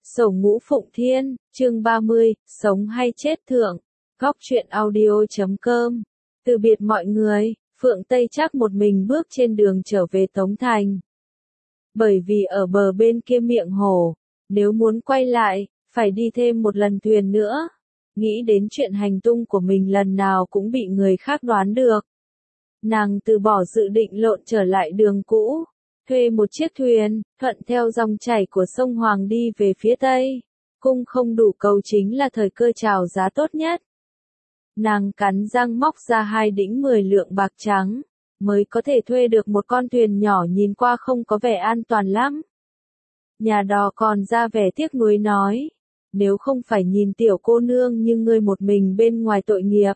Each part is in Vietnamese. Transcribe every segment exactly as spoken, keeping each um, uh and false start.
Sổ Ngũ Phụng Thiên, chương ba mươi, sống hay chết thượng. Góc truyện audio chấm com. Từ biệt mọi người, Phượng Tây Trác một mình bước trên đường trở về Tống Thành. Bởi vì ở bờ bên kia miệng hồ, nếu muốn quay lại, phải đi thêm một lần thuyền nữa. Nghĩ đến chuyện hành tung của mình lần nào cũng bị người khác đoán được. Nàng từ bỏ dự định lộn trở lại đường cũ, thuê một chiếc thuyền, thuận theo dòng chảy của sông Hoàng đi về phía tây. Cung không đủ cầu chính là thời cơ chào giá tốt nhất. Nàng cắn răng móc ra hai đĩnh mười lượng bạc trắng, mới có thể thuê được một con thuyền nhỏ nhìn qua không có vẻ an toàn lắm. Nhà đò còn ra vẻ tiếc nuối nói, nếu không phải nhìn tiểu cô nương như ngươi một mình bên ngoài tội nghiệp,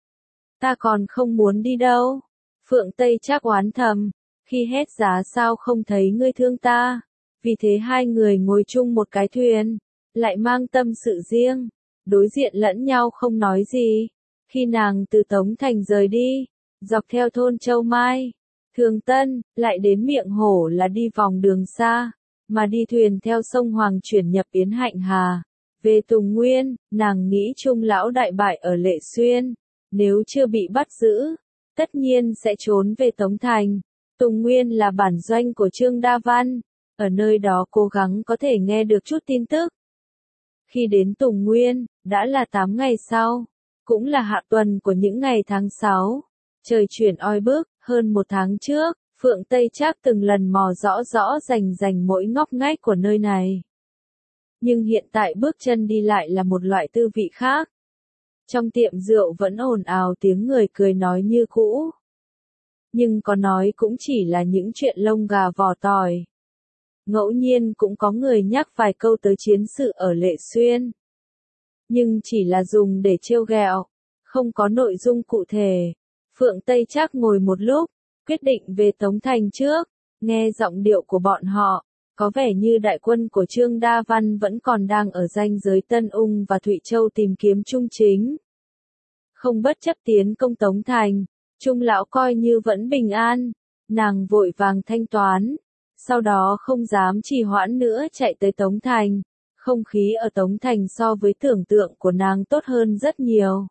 ta còn không muốn đi đâu. Phượng Tây Trác oán thầm, khi hết giá sao không thấy ngươi thương ta, vì thế hai người ngồi chung một cái thuyền, lại mang tâm sự riêng, đối diện lẫn nhau không nói gì. Khi nàng từ Tống Thành rời đi, dọc theo thôn Châu Mai, Thường Tân, lại đến miệng hổ là đi vòng đường xa, mà đi thuyền theo sông Hoàng chuyển nhập Yến Hạnh Hà. Về Tùng Nguyên, nàng nghĩ Trung lão đại bại ở Lệ Xuyên, nếu chưa bị bắt giữ, tất nhiên sẽ trốn về Tống Thành. Tùng Nguyên là bản doanh của Trương Đa Văn, ở nơi đó cố gắng có thể nghe được chút tin tức. Khi đến Tùng Nguyên, đã là tám ngày sau, cũng là hạ tuần của những ngày tháng sáu. Trời chuyển oi bức, hơn một tháng trước, Phượng Tây Trác từng lần mò rõ rõ rành rành mỗi ngóc ngách của nơi này. Nhưng hiện tại bước chân đi lại là một loại tư vị khác. Trong tiệm rượu vẫn ồn ào tiếng người cười nói như cũ. Nhưng có nói cũng chỉ là những chuyện lông gà vỏ tỏi. Ngẫu nhiên cũng có người nhắc vài câu tới chiến sự ở Lệ Xuyên. Nhưng chỉ là dùng để trêu ghẹo, không có nội dung cụ thể. Phượng Tây Trác ngồi một lúc, quyết định về Tống Thành trước, nghe giọng điệu của bọn họ, có vẻ như đại quân của Trương Đa Văn vẫn còn đang ở ranh giới Tân Ung và Thụy Châu tìm kiếm Trung Chính. Không bất chấp tiến công Tống Thành, Trung lão coi như vẫn bình an, nàng vội vàng thanh toán, sau đó không dám trì hoãn nữa chạy tới Tống Thành. Không khí ở Tống Thành so với tưởng tượng của nàng tốt hơn rất nhiều.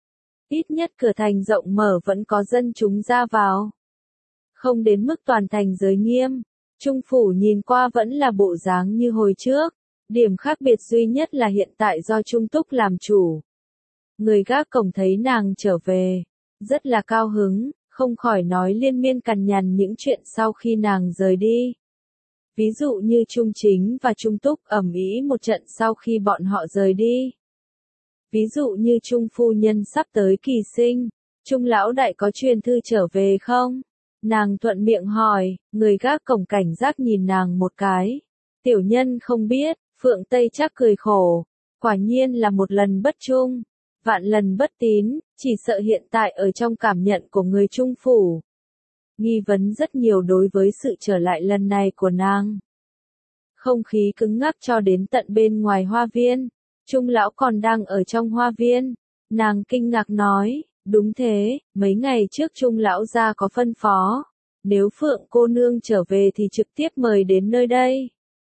Ít nhất cửa thành rộng mở vẫn có dân chúng ra vào. Không đến mức toàn thành giới nghiêm, Trung phủ nhìn qua vẫn là bộ dáng như hồi trước, điểm khác biệt duy nhất là hiện tại do Trung Túc làm chủ. Người gác cổng thấy nàng trở về, rất là cao hứng, không khỏi nói liên miên cằn nhằn những chuyện sau khi nàng rời đi. Ví dụ như Trung Chính và Trung Túc ầm ĩ một trận sau khi bọn họ rời đi. Ví dụ như Trung phu nhân sắp tới kỳ sinh, Trung lão đại có truyền thư trở về không? Nàng thuận miệng hỏi, người gác cổng cảnh giác nhìn nàng một cái. Tiểu nhân không biết, Phượng Tây Trác cười khổ, quả nhiên là một lần bất trung, vạn lần bất tín, chỉ sợ hiện tại ở trong cảm nhận của người Trung phủ. Nghi vấn rất nhiều đối với sự trở lại lần này của nàng. Không khí cứng ngắc cho đến tận bên ngoài hoa viên. Trung lão còn đang ở trong hoa viên. Nàng kinh ngạc nói, đúng thế, mấy ngày trước Trung lão gia có phân phó. Nếu Phượng cô nương trở về thì trực tiếp mời đến nơi đây.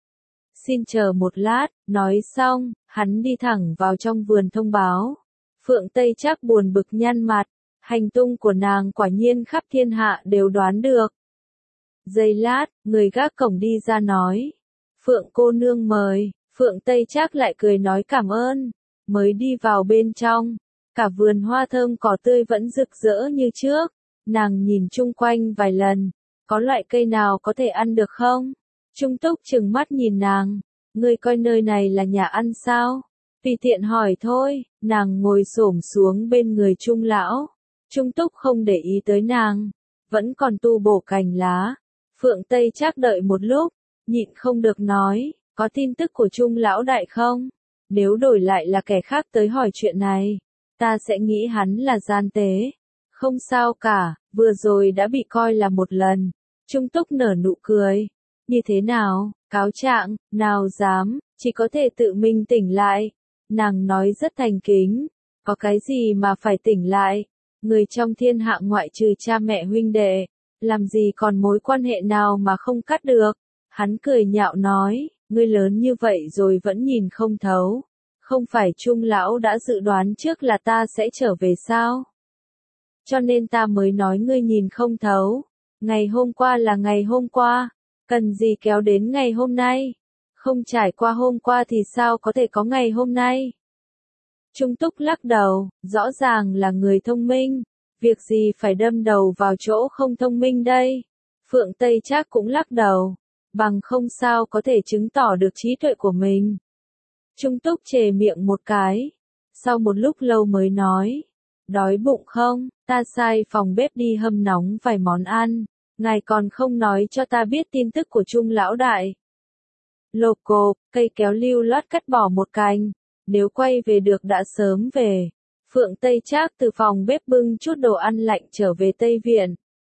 Xin chờ một lát, nói xong, hắn đi thẳng vào trong vườn thông báo. Phượng Tây Trác buồn bực nhăn mặt. Hành tung của nàng quả nhiên khắp thiên hạ đều đoán được. Giây lát, người gác cổng đi ra nói. Phượng cô nương mời, Phượng Tây Trác lại cười nói cảm ơn. Mới đi vào bên trong, cả vườn hoa thơm cỏ tươi vẫn rực rỡ như trước. Nàng nhìn chung quanh vài lần, có loại cây nào có thể ăn được không? Trung Túc trừng mắt nhìn nàng, ngươi coi nơi này là nhà ăn sao? Tùy tiện hỏi thôi, nàng ngồi xổm xuống bên người Trung lão. Trung Túc không để ý tới nàng, vẫn còn tu bổ cành lá. Phượng Tây Trác đợi một lúc, nhịn không được nói, có tin tức của Trung lão đại không? Nếu đổi lại là kẻ khác tới hỏi chuyện này, ta sẽ nghĩ hắn là gian tế. Không sao cả, vừa rồi đã bị coi là một lần. Trung Túc nở nụ cười. Như thế nào, cáo trạng, nào dám, chỉ có thể tự mình tỉnh lại. Nàng nói rất thành kính, có cái gì mà phải tỉnh lại? Người trong thiên hạ ngoại trừ cha mẹ huynh đệ, làm gì còn mối quan hệ nào mà không cắt được? Hắn cười nhạo nói, ngươi lớn như vậy rồi vẫn nhìn không thấu. Không phải Trung lão đã dự đoán trước là ta sẽ trở về sao? Cho nên ta mới nói ngươi nhìn không thấu. Ngày hôm qua là ngày hôm qua, cần gì kéo đến ngày hôm nay? Không trải qua hôm qua thì sao có thể có ngày hôm nay? Trung Túc lắc đầu, rõ ràng là người thông minh, việc gì phải đâm đầu vào chỗ không thông minh đây? Phượng Tây Trác cũng lắc đầu, bằng không sao có thể chứng tỏ được trí tuệ của mình. Trung Túc chề miệng một cái, sau một lúc lâu mới nói, đói bụng không, ta sai phòng bếp đi hâm nóng vài món ăn, ngài còn không nói cho ta biết tin tức của Trung lão đại. Lộp cộp, cây kéo lưu loát cắt bỏ một cành, nếu quay về được đã sớm về. Phượng Tây Trác từ phòng bếp bưng chút đồ ăn lạnh trở về Tây Viện.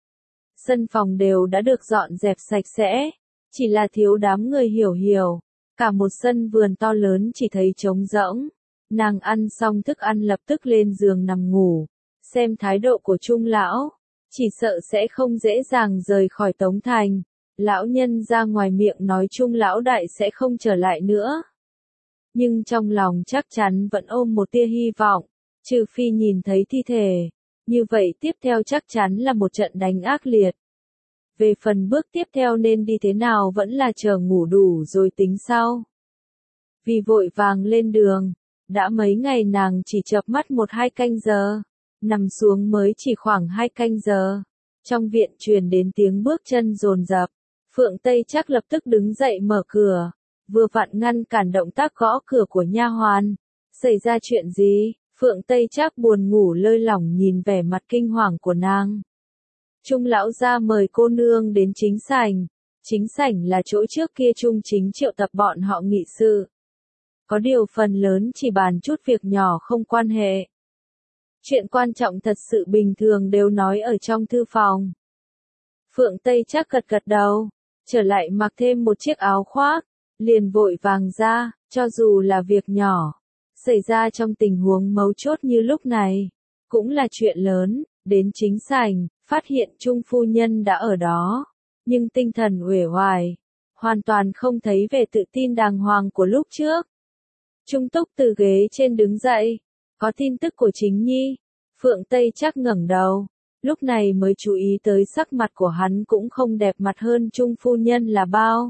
Sân phòng đều đã được dọn dẹp sạch sẽ, chỉ là thiếu đám người hiểu hiểu. Cả một sân vườn to lớn chỉ thấy trống rỗng. Nàng ăn xong thức ăn lập tức lên giường nằm ngủ. Xem thái độ của Trung lão, chỉ sợ sẽ không dễ dàng rời khỏi Tống Thành. Lão nhân ra ngoài miệng nói Trung lão đại sẽ không trở lại nữa. Nhưng trong lòng chắc chắn vẫn ôm một tia hy vọng, trừ phi nhìn thấy thi thể. Như vậy tiếp theo chắc chắn là một trận đánh ác liệt. Về phần bước tiếp theo nên đi thế nào vẫn là chờ ngủ đủ rồi tính sau. Vì vội vàng lên đường, đã mấy ngày nàng chỉ chợp mắt một hai canh giờ, nằm xuống mới chỉ khoảng hai canh giờ. Trong viện truyền đến tiếng bước chân dồn dập, Phượng Tây Trác lập tức đứng dậy mở cửa, vừa vặn ngăn cản động tác gõ cửa của nha hoàn. Xảy ra chuyện gì? Phượng Tây Trác buồn ngủ lơi lỏng nhìn vẻ mặt kinh hoàng của nàng. Trung lão gia mời cô nương đến chính sảnh. Chính sảnh là chỗ trước kia Trung Chính triệu tập bọn họ nghị sự. Có điều phần lớn chỉ bàn chút việc nhỏ không quan hệ. Chuyện quan trọng thật sự bình thường đều nói ở trong thư phòng. Phượng Tây Trác gật gật đầu, trở lại mặc thêm một chiếc áo khoác, liền vội vàng ra, cho dù là việc nhỏ, xảy ra trong tình huống mấu chốt như lúc này, cũng là chuyện lớn. Đến chính sảnh, phát hiện Trung phu nhân đã ở đó, nhưng tinh thần uể oải, hoàn toàn không thấy vẻ tự tin đàng hoàng của lúc trước. Trung Túc từ ghế trên đứng dậy, có tin tức của Chính Nhi. Phượng Tây Trác ngẩng đầu, lúc này mới chú ý tới sắc mặt của hắn cũng không đẹp mặt hơn Trung phu nhân là bao.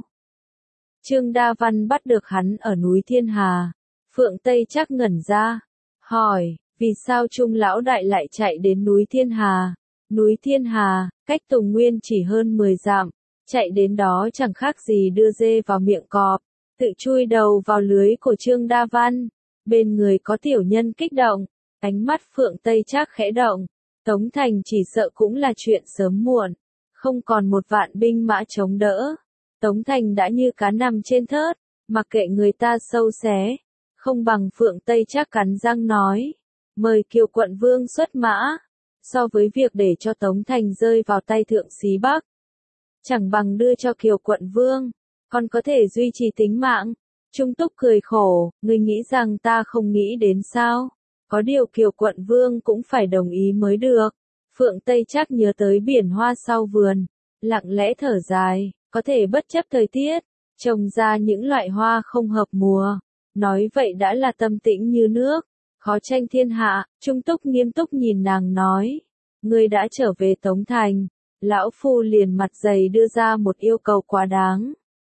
Trương Đa Văn bắt được hắn ở núi Thiên Hà. Phượng Tây Trác ngẩn ra, hỏi, vì sao Trung lão đại lại chạy đến núi Thiên Hà? Núi Thiên Hà, cách Tùng Nguyên chỉ hơn mười dặm, chạy đến đó chẳng khác gì đưa dê vào miệng cọp, tự chui đầu vào lưới của Trương Đa Văn. Bên người có tiểu nhân kích động, ánh mắt Phượng Tây Trác khẽ động, Tống Thành chỉ sợ cũng là chuyện sớm muộn, không còn một vạn binh mã chống đỡ. Tống Thành đã như cá nằm trên thớt, mặc kệ người ta sâu xé, không bằng. Phượng Tây Trác cắn răng nói, mời Kiều quận vương xuất mã, so với việc để cho Tống Thành rơi vào tay Thượng Xí Bắc, chẳng bằng đưa cho Kiều quận vương, còn có thể duy trì tính mạng. Trung Túc cười khổ, ngươi nghĩ rằng ta không nghĩ đến sao? Có điều Kiều quận vương cũng phải đồng ý mới được. Phượng Tây Trác nhớ tới biển hoa sau vườn, lặng lẽ thở dài, có thể bất chấp thời tiết, trồng ra những loại hoa không hợp mùa. Nói vậy đã là tâm tĩnh như nước, khó tranh thiên hạ. Trung Túc nghiêm túc nhìn nàng nói, ngươi đã trở về Tống Thành. Lão phu liền mặt dày đưa ra một yêu cầu quá đáng.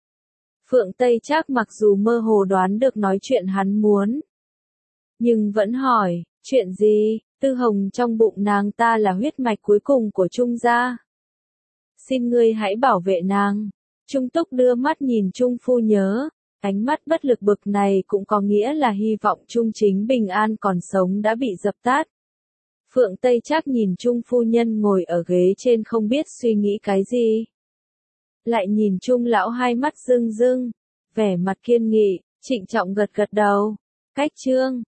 Phượng Tây Trác mặc dù mơ hồ đoán được nói chuyện hắn muốn, nhưng vẫn hỏi, chuyện gì? Tư Hồng trong bụng nàng ta là huyết mạch cuối cùng của Trung gia. Xin ngươi hãy bảo vệ nàng. Trung Túc đưa mắt nhìn Trung phu nhớ, ánh mắt bất lực bực này cũng có nghĩa là hy vọng Trung Chính bình an còn sống đã bị dập tắt. Phượng Tây Trác nhìn Trung phu nhân ngồi ở ghế trên không biết suy nghĩ cái gì. Lại nhìn Trung lão hai mắt rưng rưng, vẻ mặt kiên nghị, trịnh trọng gật gật đầu. Cách chương